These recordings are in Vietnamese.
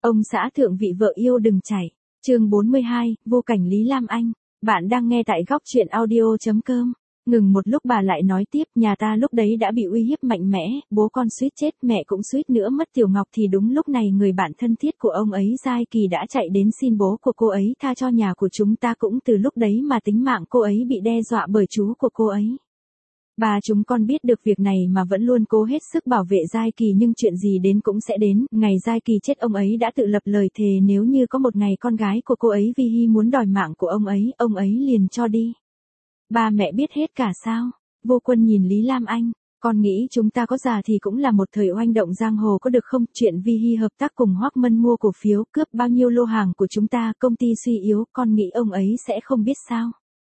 Ông xã thượng vị vợ yêu đừng chạy. Chương 42, vô cảnh Lý Lam Anh. Bạn đang nghe tại góc truyện audio.com. Ngừng một lúc bà lại nói tiếp, nhà ta lúc đấy đã bị uy hiếp mạnh mẽ, bố con suýt chết, mẹ cũng suýt nữa mất Tiểu Ngọc, thì đúng lúc này người bạn thân thiết của ông ấy Giai Kỳ đã chạy đến xin bố của cô ấy tha cho nhà của chúng ta, cũng từ lúc đấy mà tính mạng cô ấy bị đe dọa bởi chú của cô ấy. Bà chúng con biết được việc này mà vẫn luôn cố hết sức bảo vệ Giai Kỳ, nhưng chuyện gì đến cũng sẽ đến, ngày Giai Kỳ chết ông ấy đã tự lập lời thề nếu như có một ngày con gái của cô ấy Vi Hi muốn đòi mạng của ông ấy liền cho đi. Ba mẹ biết hết cả sao? Vô Quân nhìn Lý Lam Anh, con nghĩ chúng ta có già thì cũng là một thời oanh động giang hồ có được không? Chuyện Vi Hi hợp tác cùng Hoắc Mân mua cổ phiếu cướp bao nhiêu lô hàng của chúng ta, công ty suy yếu, con nghĩ ông ấy sẽ không biết sao?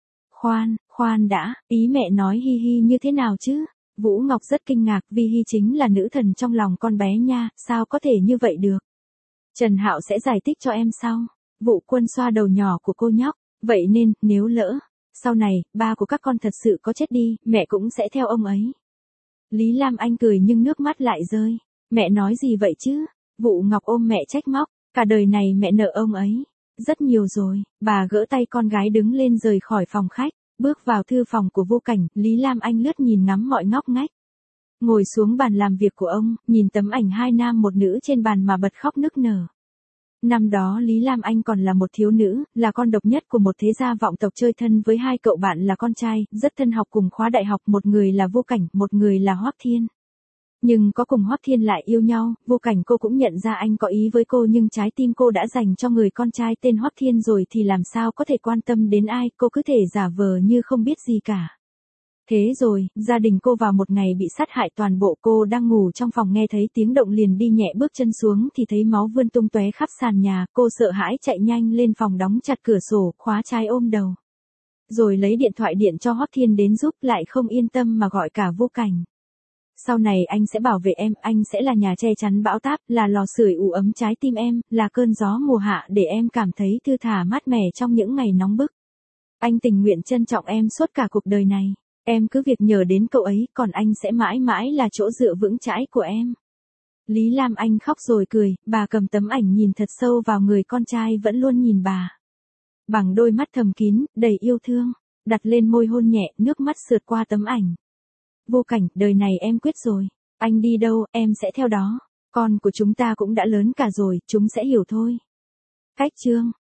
Khoan đã, ý mẹ nói Hi Hi như thế nào chứ? Vũ Ngọc rất kinh ngạc, Vi Hi chính là nữ thần trong lòng con bé nha, sao có thể như vậy được? Trần Hạo sẽ giải thích cho em sau. Vũ Quân xoa đầu nhỏ của cô nhóc, vậy nên, nếu lỡ sau này, ba của các con thật sự có chết đi, mẹ cũng sẽ theo ông ấy. Lý Lam Anh cười nhưng nước mắt lại rơi. Mẹ nói gì vậy chứ? Vũ Ngọc ôm mẹ trách móc, cả đời này mẹ nợ ông ấy rất nhiều rồi. Bà gỡ tay con gái đứng lên rời khỏi phòng khách, bước vào thư phòng của Vô Cảnh. Lý Lam Anh lướt nhìn ngắm mọi ngóc ngách, ngồi xuống bàn làm việc của ông, nhìn tấm ảnh hai nam một nữ trên bàn mà bật khóc nức nở. Năm đó Lý Lam Anh còn là một thiếu nữ, là con độc nhất của một thế gia vọng tộc, chơi thân với hai cậu bạn là con trai, rất thân, học cùng khóa đại học, một người là Vô Cảnh, một người là Hoắc Thiên. Nhưng có cùng Hoắc Thiên lại yêu nhau, Vô Cảnh cô cũng nhận ra anh có ý với cô, nhưng trái tim cô đã dành cho người con trai tên Hoắc Thiên rồi thì làm sao có thể quan tâm đến ai, cô cứ thể giả vờ như không biết gì cả. Thế rồi, gia đình cô vào một ngày bị sát hại toàn bộ. Cô đang ngủ trong phòng nghe thấy tiếng động liền đi nhẹ bước chân xuống thì thấy máu vươn tung tóe khắp sàn nhà, cô sợ hãi chạy nhanh lên phòng đóng chặt cửa sổ, khóa trái ôm đầu. Rồi lấy điện thoại điện cho Hoắc Thiên đến giúp, lại không yên tâm mà gọi cả Vô Cảnh. Sau này anh sẽ bảo vệ em, anh sẽ là nhà che chắn bão táp, là lò sưởi ủ ấm trái tim em, là cơn gió mùa hạ để em cảm thấy thư thả mát mẻ trong những ngày nóng bức. Anh tình nguyện trân trọng em suốt cả cuộc đời này. Em cứ việc nhờ đến cậu ấy, còn anh sẽ mãi mãi là chỗ dựa vững chãi của em. Lý Lam Anh khóc rồi cười, bà cầm tấm ảnh nhìn thật sâu vào người con trai vẫn luôn nhìn bà. Bằng đôi mắt thầm kín, đầy yêu thương, đặt lên môi hôn nhẹ, nước mắt sượt qua tấm ảnh. Vô Cảnh, đời này em quyết rồi. Anh đi đâu, em sẽ theo đó. Con của chúng ta cũng đã lớn cả rồi, chúng sẽ hiểu thôi. Cách chương